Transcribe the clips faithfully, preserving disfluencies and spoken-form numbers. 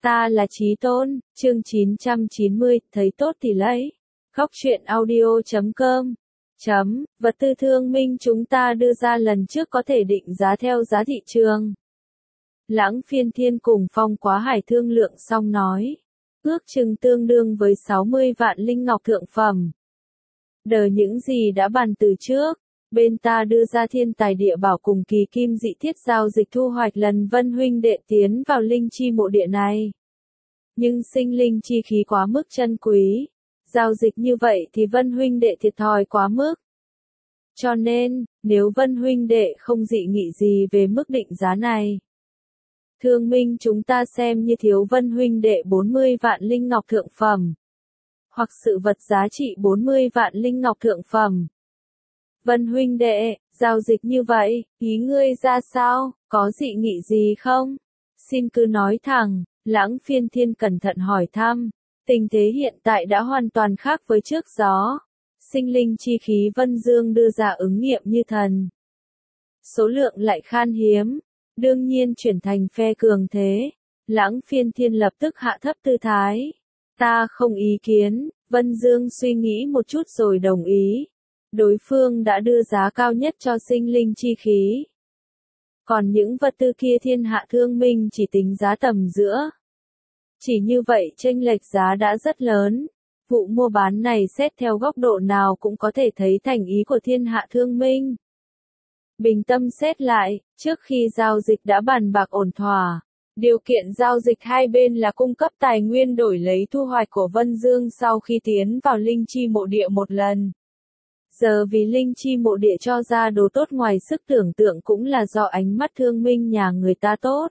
Ta là Chí Tôn, chương chín trăm chín mươi, thấy tốt thì lấy. Góc truyện audio chấm com. Chấm, vật tư thương minh chúng ta đưa ra lần trước có thể định giá theo giá thị trường. Lãng Phiên Thiên cùng Phong Quá Hải thương lượng xong nói. Ước chừng tương đương với sáu mươi vạn linh ngọc thượng phẩm. Đờ những gì đã bàn từ trước. Bên ta đưa ra thiên tài địa bảo cùng kỳ kim dị thiết giao dịch thu hoạch lần Vân huynh đệ tiến vào linh chi mộ địa này. Nhưng sinh linh chi khí quá mức chân quý. Giao dịch như vậy thì Vân huynh đệ thiệt thòi quá mức. Cho nên, nếu Vân huynh đệ không dị nghị gì về mức định giá này. Thương minh chúng ta xem như thiếu Vân huynh đệ bốn mươi vạn linh ngọc thượng phẩm. Hoặc sự vật giá trị bốn mươi vạn linh ngọc thượng phẩm. Vân huynh đệ, giao dịch như vậy, ý ngươi ra sao, có dị nghị gì không? Xin cứ nói thẳng, Lãng Phiên Thiên cẩn thận hỏi thăm. Tình thế hiện tại đã hoàn toàn khác với trước gió. Sinh linh chi khí Vân Dương đưa ra ứng nghiệm như thần. Số lượng lại khan hiếm, đương nhiên chuyển thành phe cường thế. Lãng Phiên Thiên lập tức hạ thấp tư thái. Ta không ý kiến, Vân Dương suy nghĩ một chút rồi đồng ý. Đối phương đã đưa giá cao nhất cho sinh linh chi khí. Còn những vật tư kia thiên hạ thương minh chỉ tính giá tầm giữa. Chỉ như vậy chênh lệch giá đã rất lớn. Vụ mua bán này xét theo góc độ nào cũng có thể thấy thành ý của thiên hạ thương minh. Bình tâm xét lại, trước khi giao dịch đã bàn bạc ổn thỏa. Điều kiện giao dịch hai bên là cung cấp tài nguyên đổi lấy thu hoạch của Vân Dương sau khi tiến vào linh chi mộ địa một lần. Giờ vì linh chi mộ địa cho ra đồ tốt ngoài sức tưởng tượng cũng là do ánh mắt thương minh nhà người ta tốt.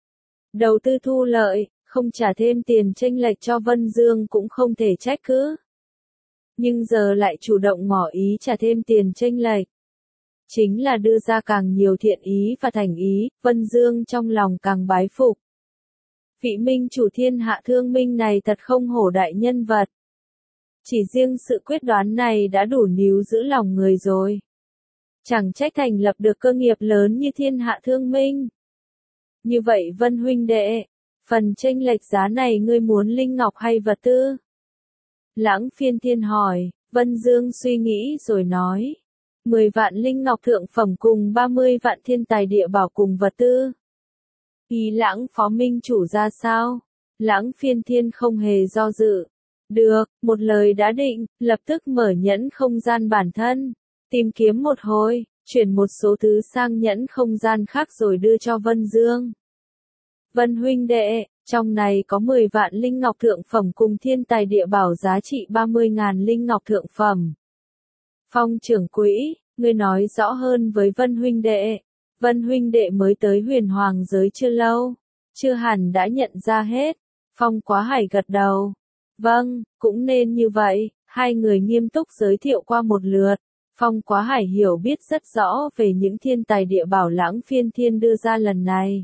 Đầu tư thu lợi, không trả thêm tiền chênh lệch cho Vân Dương cũng không thể trách cứ. Nhưng giờ lại chủ động ngỏ ý trả thêm tiền chênh lệch. Chính là đưa ra càng nhiều thiện ý và thành ý, Vân Dương trong lòng càng bái phục. Vị minh chủ thiên hạ thương minh này thật không hổ đại nhân vật. Chỉ riêng sự quyết đoán này đã đủ níu giữ lòng người rồi. Chẳng trách thành lập được cơ nghiệp lớn như thiên hạ thương minh. Như vậy Vân huynh đệ, phần chênh lệch giá này ngươi muốn linh ngọc hay vật tư? Lãng Phiên Thiên hỏi, Vân Dương suy nghĩ rồi nói. mười vạn linh ngọc thượng phẩm cùng ba mươi vạn thiên tài địa bảo cùng vật tư. Ý Lãng phó minh chủ ra sao? Lãng Phiên Thiên không hề do dự. Được, một lời đã định, lập tức mở nhẫn không gian bản thân. Tìm kiếm một hồi, chuyển một số thứ sang nhẫn không gian khác rồi đưa cho Vân Dương. Vân huynh đệ, trong này có mười vạn linh ngọc thượng phẩm cùng thiên tài địa bảo giá trị ba mươi ngàn linh ngọc thượng phẩm. Phong trưởng quỹ, ngươi nói rõ hơn với Vân huynh đệ. Vân huynh đệ mới tới huyền hoàng giới chưa lâu, chưa hẳn đã nhận ra hết. Phong Quá Hải gật đầu. Vâng, cũng nên như vậy, hai người nghiêm túc giới thiệu qua một lượt. Phong Quá Hải hiểu biết rất rõ về những thiên tài địa bảo Lãng Phiên Thiên đưa ra lần này.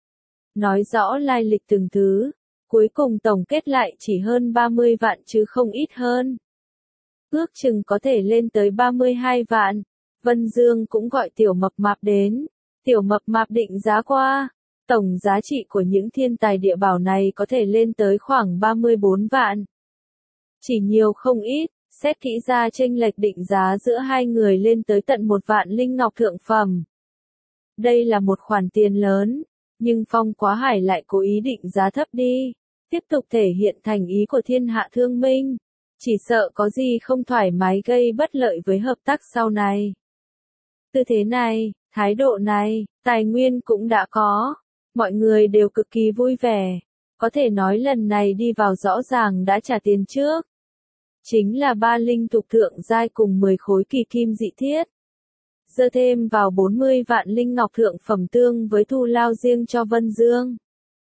Nói rõ lai lịch từng thứ, cuối cùng tổng kết lại chỉ hơn ba mươi vạn chứ không ít hơn. Ước chừng có thể lên tới ba mươi hai vạn. Vân Dương cũng gọi Tiểu Mập Mạp đến. Tiểu Mập Mạp định giá qua. Tổng giá trị của những thiên tài địa bảo này có thể lên tới khoảng ba mươi bốn vạn. Chỉ nhiều không ít, xét kỹ ra chênh lệch định giá giữa hai người lên tới tận một vạn linh ngọc thượng phẩm. Đây là một khoản tiền lớn, nhưng Phong Quá Hải lại cố ý định giá thấp đi, tiếp tục thể hiện thành ý của thiên hạ thương minh. Chỉ sợ có gì không thoải mái gây bất lợi với hợp tác sau này. Tư thế này, thái độ này, tài nguyên cũng đã có. Mọi người đều cực kỳ vui vẻ. Có thể nói lần này đi vào rõ ràng đã trả tiền trước. Chính là ba linh thục thượng giai cùng mười khối kỳ kim dị thiết. Dơ thêm vào bốn mươi vạn linh ngọc thượng phẩm tương với thu lao riêng cho Vân Dương.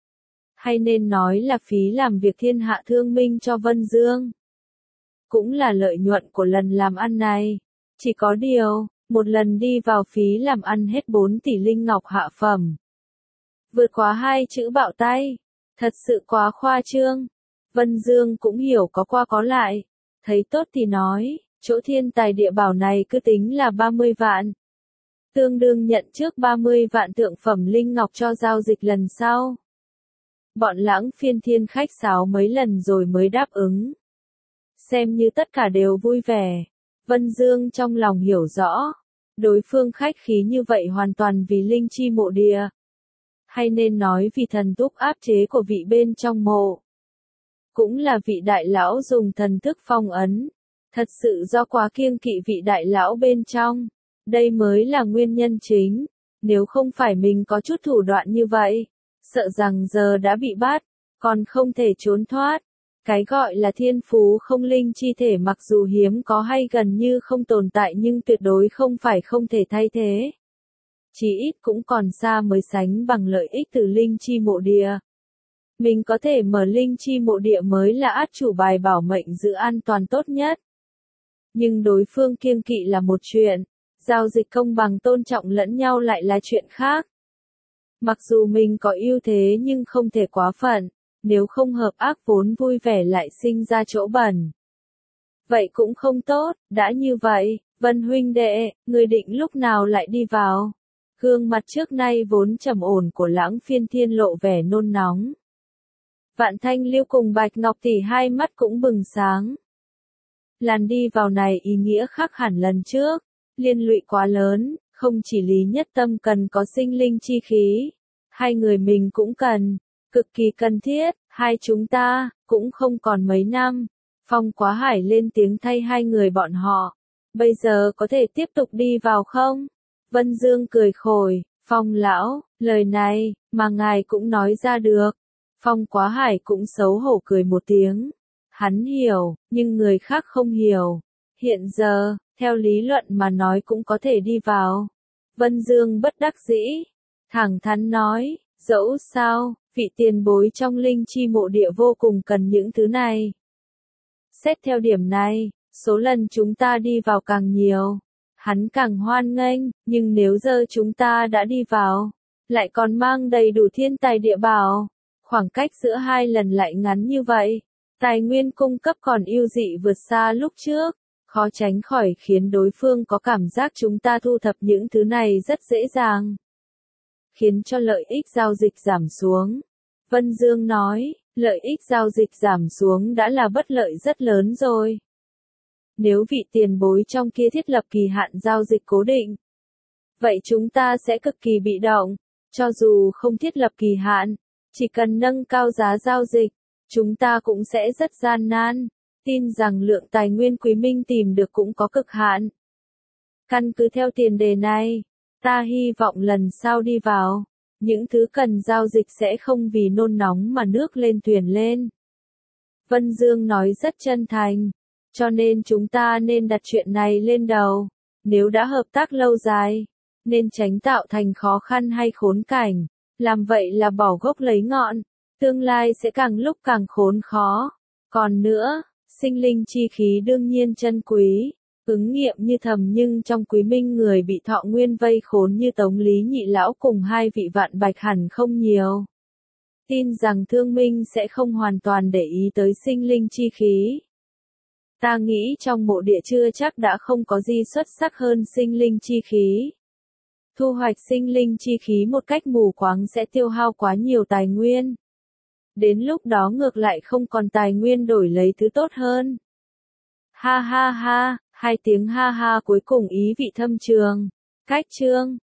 Hay nên nói là phí làm việc thiên hạ thương minh cho Vân Dương. Cũng là lợi nhuận của lần làm ăn này. Chỉ có điều, một lần đi vào phí làm ăn hết bốn tỷ linh ngọc hạ phẩm. Vượt quá hai chữ bạo tay. Thật sự quá khoa trương. Vân Dương cũng hiểu có qua có lại. Thấy tốt thì nói, chỗ thiên tài địa bảo này cứ tính là ba mươi vạn. Tương đương nhận trước ba mươi vạn thượng phẩm linh ngọc cho giao dịch lần sau. Bọn lãng phiên thiên khách sáo mấy lần rồi mới đáp ứng. Xem như tất cả đều vui vẻ. Vân Dương trong lòng hiểu rõ. Đối phương khách khí như vậy hoàn toàn vì linh chi mộ địa. Hay nên nói vì thần túc áp chế của vị bên trong mộ. Cũng là vị đại lão dùng thần thức phong ấn. Thật sự do quá kiêng kỵ vị đại lão bên trong. Đây mới là nguyên nhân chính. Nếu không phải mình có chút thủ đoạn như vậy, sợ rằng giờ đã bị bắt, còn không thể trốn thoát. Cái gọi là thiên phú không linh chi thể mặc dù hiếm có hay gần như không tồn tại nhưng tuyệt đối không phải không thể thay thế. Chí ít cũng còn xa mới sánh bằng lợi ích từ linh chi mộ địa. Mình có thể mở linh chi mộ địa mới là át chủ bài bảo mệnh giữ an toàn tốt nhất. Nhưng đối phương kiêng kỵ là một chuyện, giao dịch công bằng tôn trọng lẫn nhau lại là chuyện khác. Mặc dù mình có ưu thế nhưng không thể quá phận, nếu không hợp ác vốn vui vẻ lại sinh ra chỗ bẩn. Vậy cũng không tốt, đã như vậy, Vân huynh đệ, người định lúc nào lại đi vào? Gương mặt trước nay vốn trầm ổn của lãng phiên thiên lộ vẻ nôn nóng. Vạn Thanh Lưu cùng Bạch Ngọc Tỷ hai mắt cũng bừng sáng. Làn đi vào này ý nghĩa khác hẳn lần trước, liên lụy quá lớn, không chỉ Lý Nhất Tâm cần có sinh linh chi khí, hai người mình cũng cần, cực kỳ cần thiết, hai chúng ta, cũng không còn mấy năm. Phong Quá Hải lên tiếng thay hai người bọn họ, bây giờ có thể tiếp tục đi vào không? Vân Dương cười khồi, Phong lão, lời này, mà ngài cũng nói ra được. Phong Quá Hải cũng xấu hổ cười một tiếng. Hắn hiểu, nhưng người khác không hiểu. Hiện giờ, theo lý luận mà nói cũng có thể đi vào. Vân Dương bất đắc dĩ, thẳng thắn nói, dẫu sao, vị tiền bối trong linh chi mộ địa vô cùng cần những thứ này. Xét theo điểm này, số lần chúng ta đi vào càng nhiều, hắn càng hoan nghênh, nhưng nếu giờ chúng ta đã đi vào, lại còn mang đầy đủ thiên tài địa bảo, khoảng cách giữa hai lần lại ngắn như vậy, tài nguyên cung cấp còn ưu dị vượt xa lúc trước, khó tránh khỏi khiến đối phương có cảm giác chúng ta thu thập những thứ này rất dễ dàng, khiến cho lợi ích giao dịch giảm xuống. Vân Dương nói, lợi ích giao dịch giảm xuống đã là bất lợi rất lớn rồi. Nếu vị tiền bối trong kia thiết lập kỳ hạn giao dịch cố định, vậy chúng ta sẽ cực kỳ bị động, cho dù không thiết lập kỳ hạn, chỉ cần nâng cao giá giao dịch, chúng ta cũng sẽ rất gian nan, tin rằng lượng tài nguyên Quý Minh tìm được cũng có cực hạn. Căn cứ theo tiền đề này, ta hy vọng lần sau đi vào, những thứ cần giao dịch sẽ không vì nôn nóng mà nước lên thuyền lên. Vân Dương nói rất chân thành, cho nên chúng ta nên đặt chuyện này lên đầu, nếu đã hợp tác lâu dài, nên tránh tạo thành khó khăn hay khốn cảnh, làm vậy là bỏ gốc lấy ngọn, tương lai sẽ càng lúc càng khốn khó. Còn nữa, sinh linh chi khí đương nhiên chân quý, ứng nghiệm như thầm nhưng trong Quý Minh người bị thọ nguyên vây khốn như Tống Lý Nhị Lão cùng hai vị Vạn Bạch hẳn không nhiều. Tin rằng Thương Minh sẽ không hoàn toàn để ý tới sinh linh chi khí. Ta nghĩ trong mộ địa chưa chắc đã không có gì xuất sắc hơn sinh linh chi khí. Thu hoạch sinh linh chi khí một cách mù quáng sẽ tiêu hao quá nhiều tài nguyên. Đến lúc đó ngược lại không còn tài nguyên đổi lấy thứ tốt hơn. Ha ha ha, hai tiếng ha ha cuối cùng ý vị thâm trường. Cách chương